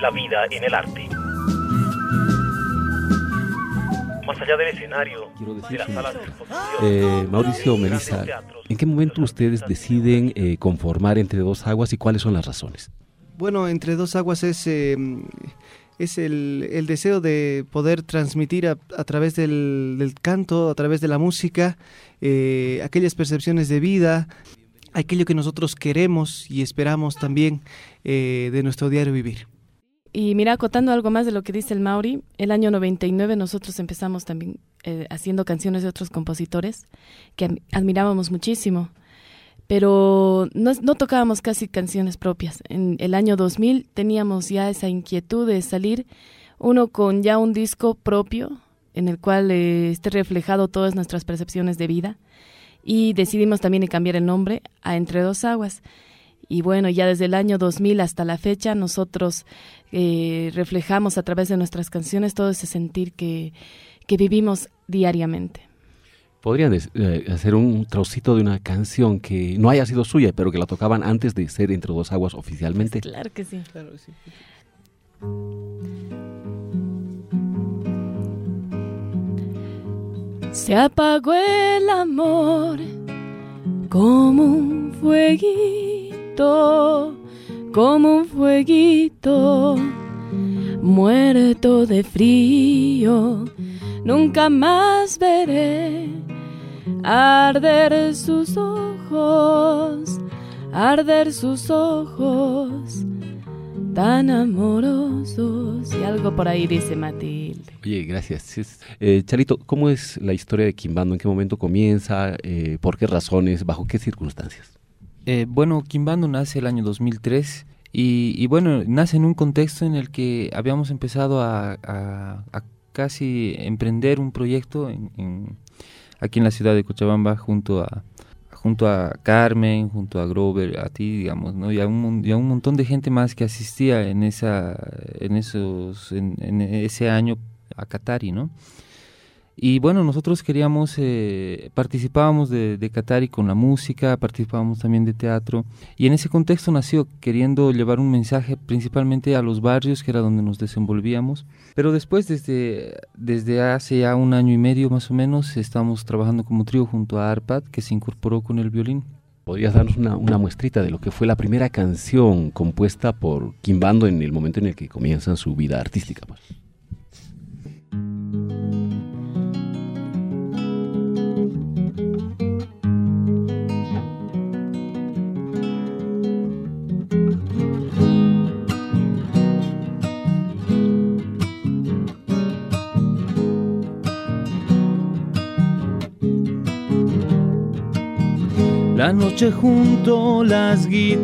la vida en el arte. Más allá del escenario, de las salas de exposición, Mauricio, Melissa, ¿en qué momento ustedes deciden conformar Entre Dos Aguas y cuáles son las razones? Bueno, Entre Dos Aguas es el deseo de poder transmitir a través del canto, a través de la música, aquellas percepciones de vida, aquello que nosotros queremos y esperamos también de nuestro diario vivir. Y mira, acotando algo más de lo que dice el Mauri, el año 99 nosotros empezamos también haciendo canciones de otros compositores que admirábamos muchísimo, pero no tocábamos casi canciones propias. En el año 2000 teníamos ya esa inquietud de salir uno con ya un disco propio en el cual esté reflejado todas nuestras percepciones de vida, y decidimos también cambiar el nombre a Entre Dos Aguas. Y bueno, ya desde el año 2000 hasta la fecha nosotros reflejamos a través de nuestras canciones todo ese sentir que vivimos diariamente. ¿Podrían hacer un trocito de una canción que no haya sido suya, pero que la tocaban antes de ser Entre Dos Aguas oficialmente? Pues claro que sí. Claro que sí. Se apagó el amor como un fueguito, muerto de frío, nunca más veré arder sus ojos tan amorosos. Y algo por ahí dice Matilde. Oye, gracias. Charito, ¿cómo es la historia de Quimbando? ¿En qué momento comienza? ¿Por qué razones? ¿Bajo qué circunstancias? Bueno, Quimbando nace el año 2003 y bueno, nace en un contexto en el que habíamos empezado a casi emprender un proyecto aquí en la ciudad de Cochabamba junto a Carmen, junto a Grover, a ti, digamos, ¿no? Y a un montón de gente más que asistía en ese año a Qatari, ¿no? Y bueno, nosotros queríamos, participábamos de Qatari con la música, participábamos también de teatro, y en ese contexto nació, queriendo llevar un mensaje principalmente a los barrios, que era donde nos desenvolvíamos. Pero después, desde hace ya 1 año y medio más o menos, estamos trabajando como trío junto a Arpad, que se incorporó con el violín. ¿Podrías darnos una muestrita de lo que fue la primera canción compuesta por Quimbando en el momento en el que comienzan su vida artística, pues? La noche junto las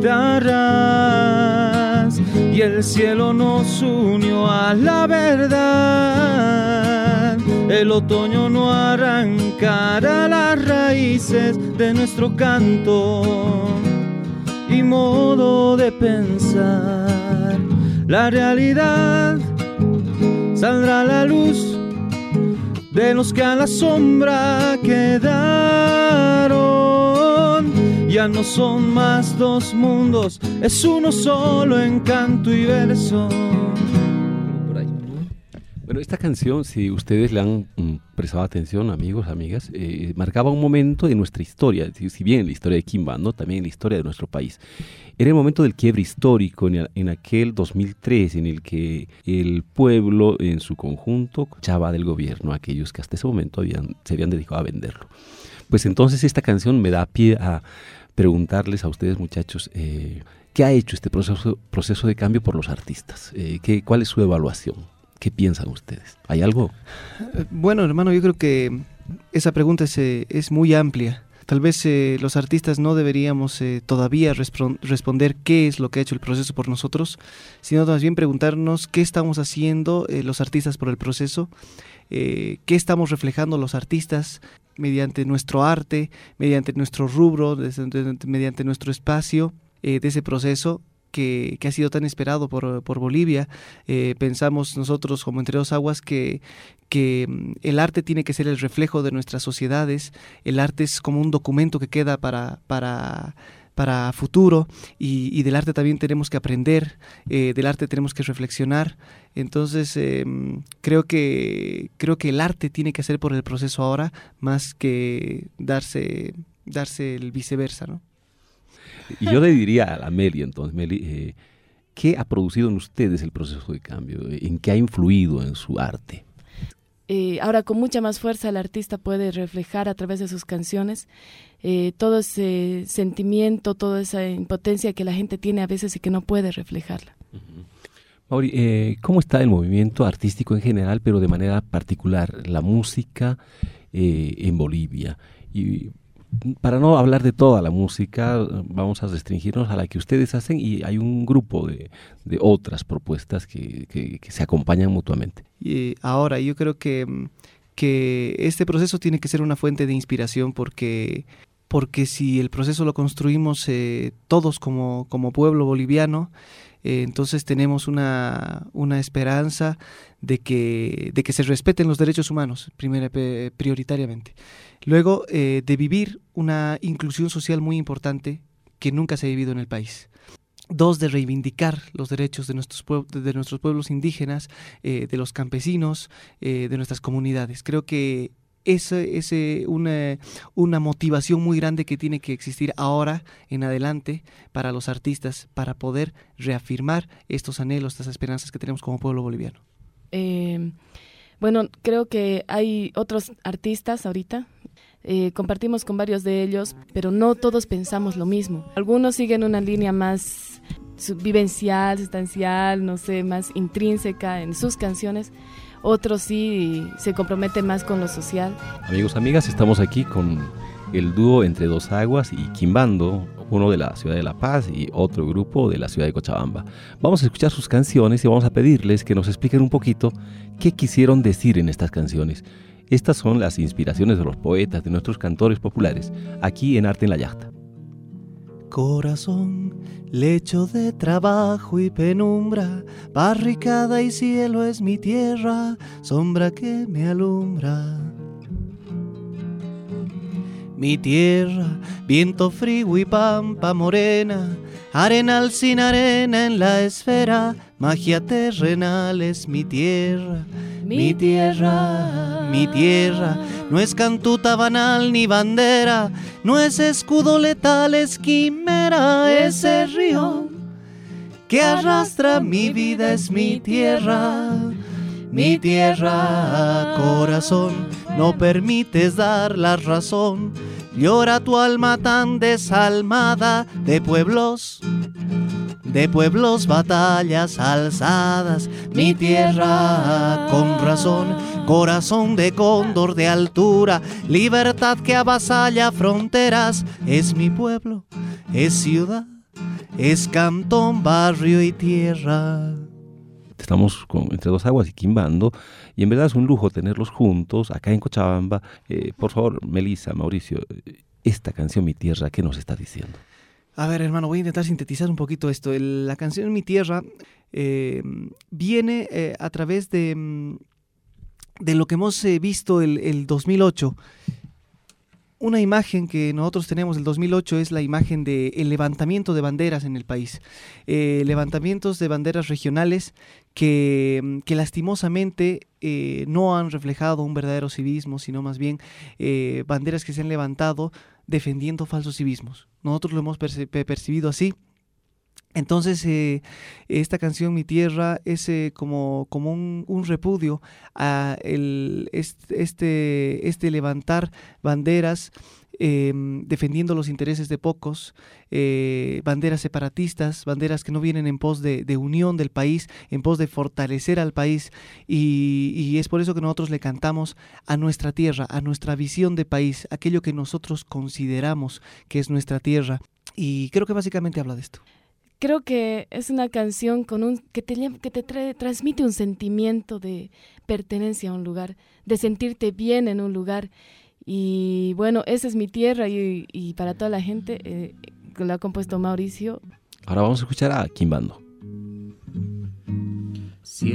guitarras y el cielo nos unió a la verdad. El otoño no arrancará las raíces de nuestro canto y modo de pensar. La realidad saldrá a la luz de los que a la sombra quedaron. Ya no son más 2 mundos, es uno solo en canto y verso. Por ahí. Bueno, esta canción, si ustedes le han prestado atención, amigos, amigas, marcaba un momento de nuestra historia, si bien en la historia de Quimbando, también en la historia de nuestro país. Era el momento del quiebre histórico en aquel 2003, en el que el pueblo en su conjunto echaba del gobierno a aquellos que hasta ese momento se habían dedicado a venderlo. Pues entonces esta canción me da pie a preguntarles a ustedes, muchachos, ¿qué ha hecho este proceso de cambio por los artistas? ¿Cuál es su evaluación? ¿Qué piensan ustedes? ¿Hay algo? Bueno, hermano, yo creo que esa pregunta es muy amplia. Tal vez los artistas no deberíamos todavía responder qué es lo que ha hecho el proceso por nosotros, sino más bien preguntarnos qué estamos haciendo los artistas por el proceso, qué estamos reflejando los artistas mediante nuestro arte, mediante nuestro rubro, mediante nuestro espacio de ese proceso que ha sido tan esperado por Bolivia. Pensamos nosotros como Entre Dos Aguas que el arte tiene que ser el reflejo de nuestras sociedades. El arte es como un documento que queda para para futuro, y del arte también tenemos que aprender, del arte tenemos que reflexionar. Entonces creo que el arte tiene que hacer por el proceso ahora más que darse el viceversa, ¿no? Y yo le diría a la Meli, entonces, Meli, ¿qué ha producido en ustedes el proceso de cambio? ¿En qué ha influido en su arte? Ahora con mucha más fuerza el artista puede reflejar a través de sus canciones todo ese sentimiento, toda esa impotencia que la gente tiene a veces y que no puede reflejarla. Mauri, ¿cómo está el movimiento artístico en general, pero de manera particular la música en Bolivia? Y para no hablar de toda la música, vamos a restringirnos a la que ustedes hacen, y hay un grupo de otras propuestas que se acompañan mutuamente. Y ahora yo creo que este proceso tiene que ser una fuente de inspiración, porque si el proceso lo construimos todos como pueblo boliviano, entonces tenemos una esperanza de que se respeten los derechos humanos prioritariamente. Luego, de vivir una inclusión social muy importante que nunca se ha vivido en el país. 2, de reivindicar los derechos de nuestros pueblos indígenas, de los campesinos, de nuestras comunidades. Creo que esa es una motivación muy grande que tiene que existir ahora en adelante para los artistas, para poder reafirmar estos anhelos, estas esperanzas que tenemos como pueblo boliviano. Bueno, creo que hay otros artistas ahorita. Compartimos con varios de ellos, pero no todos pensamos lo mismo. Algunos siguen una línea más vivencial, sustancial, no sé, más intrínseca en sus canciones. Otros sí se comprometen más con lo social. Amigos, amigas, estamos aquí con el dúo Entre Dos Aguas y Quimbando, uno de la ciudad de La Paz y otro grupo de la ciudad de Cochabamba. Vamos a escuchar sus canciones y vamos a pedirles que nos expliquen un poquito qué quisieron decir en estas canciones. Estas son las inspiraciones de los poetas, de nuestros cantores populares, aquí en Arte en la Yachta. Corazón, lecho de trabajo y penumbra, barricada y cielo es mi tierra, sombra que me alumbra. Mi tierra, viento frío y pampa morena, arenal sin arena en la esfera, magia terrenal es mi tierra. Mi tierra, mi tierra, no es cantuta banal ni bandera, no es escudo letal, es quimera, ese río que arrastra mi vida es mi tierra. Mi tierra, corazón, no permites dar la razón, llora tu alma tan desalmada de pueblos, batallas alzadas. Mi tierra, con razón, corazón de cóndor de altura, libertad que avasalla fronteras, es mi pueblo, es ciudad, es cantón, barrio y tierra. Estamos con Entre Dos Aguas y Quimbando, y en verdad es un lujo tenerlos juntos acá en Cochabamba. Por favor, Melissa, Mauricio, esta canción Mi Tierra, ¿qué nos está diciendo? A ver, hermano, voy a intentar sintetizar un poquito esto. La canción Mi Tierra viene a través de lo que hemos visto el 2008. Una imagen que nosotros tenemos del 2008 es la imagen del levantamiento de banderas en el país. Levantamientos de banderas regionales que lastimosamente no han reflejado un verdadero civismo, sino más bien banderas que se han levantado defendiendo falsos civismos. Nosotros lo hemos percibido así. Entonces, esta canción Mi Tierra es como un repudio a este levantar banderas defendiendo los intereses de pocos, banderas separatistas, banderas que no vienen en pos de unión del país, en pos de fortalecer al país, y es por eso que nosotros le cantamos a nuestra tierra, a nuestra visión de país, aquello que nosotros consideramos que es nuestra tierra, y creo que básicamente habla de esto. Creo que es una canción que te transmite un sentimiento de pertenencia a un lugar, de sentirte bien en un lugar. Y bueno, esa es Mi Tierra y para toda la gente lo ha compuesto Mauricio. Ahora vamos a escuchar a Quimbando. Si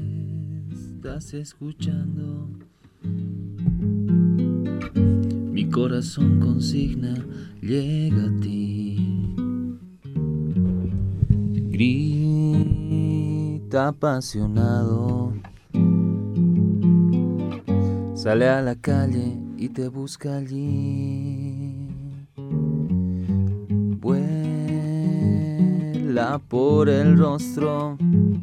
estás escuchando, mi corazón consigna llega a ti. Grita apasionado, sale a la calle y te busca allí. Vuela por el rostro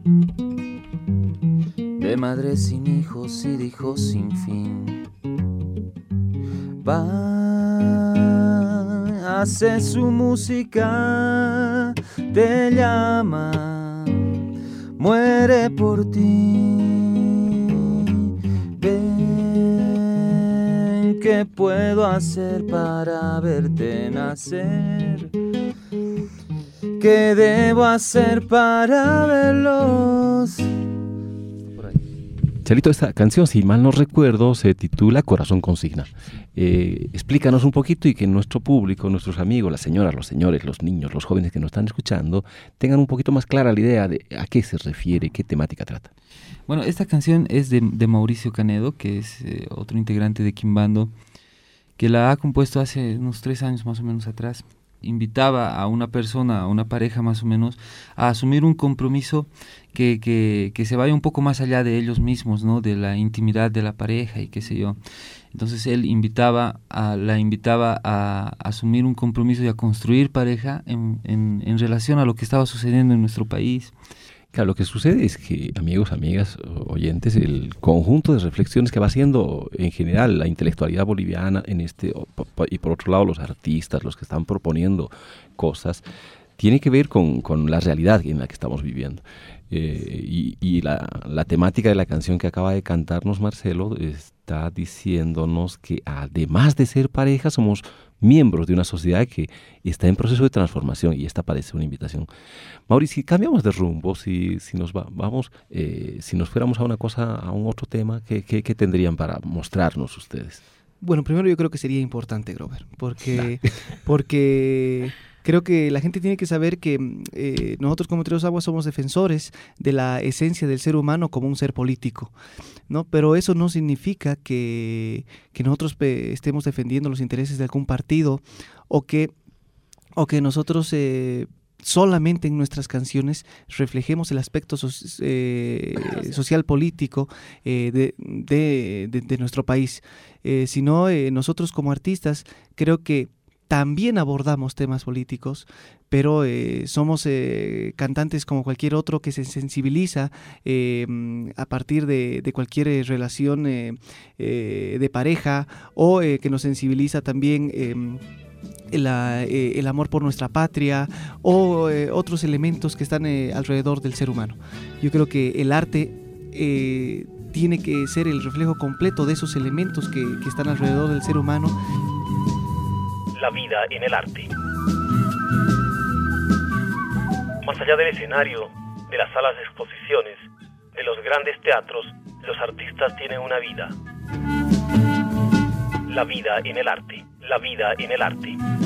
de madres sin hijos y de hijos sin fin. Va, hace su música, te llama, muere por ti. Ven, ¿qué puedo hacer para verte nacer? ¿Qué debo hacer para verlos? Charito, esta canción, si mal no recuerdo, se titula Corazón Consigna. Explícanos un poquito y que nuestro público, nuestros amigos, las señoras, los señores, los niños, los jóvenes que nos están escuchando, tengan un poquito más clara la idea de a qué se refiere, qué temática trata. Bueno, esta canción es de Mauricio Canedo, que es otro integrante de Quimbando, que la ha compuesto hace unos 3 años más o menos atrás. Invitaba a una persona, a una pareja más o menos, a asumir un compromiso que se vaya un poco más allá de ellos mismos, ¿no? De la intimidad de la pareja y qué sé yo. Entonces él la invitaba a asumir un compromiso y a construir pareja en relación a lo que estaba sucediendo en nuestro país. Claro, lo que sucede es que, amigos, amigas, oyentes, el conjunto de reflexiones que va haciendo en general la intelectualidad boliviana y por otro lado los artistas, los que están proponiendo cosas, tiene que ver con la realidad en la que estamos viviendo. Y la temática de la canción que acaba de cantarnos Marcelo está diciéndonos que además de ser pareja somos miembros de una sociedad que está en proceso de transformación, y esta parece una invitación. Mauricio, si cambiamos de rumbo, si nos fuéramos a un otro tema, ¿qué tendrían para mostrarnos ustedes? Bueno, primero yo creo que sería importante, Grover, porque creo que la gente tiene que saber que nosotros como Trios Aguas somos defensores de la esencia del ser humano como un ser político, ¿no? Pero eso no significa que nosotros estemos defendiendo los intereses de algún partido o que nosotros solamente en nuestras canciones reflejemos el aspecto social político de nuestro país, sino nosotros como artistas creo que también abordamos temas políticos, pero somos cantantes como cualquier otro que se sensibiliza a partir de cualquier relación de pareja, o que nos sensibiliza también el amor por nuestra patria, o otros elementos que están alrededor del ser humano. Yo creo que el arte tiene que ser el reflejo completo de esos elementos que están alrededor del ser humano. La vida en el arte. Más allá del escenario, de las salas de exposiciones, de los grandes teatros, los artistas tienen una vida. La vida en el arte. La vida en el arte.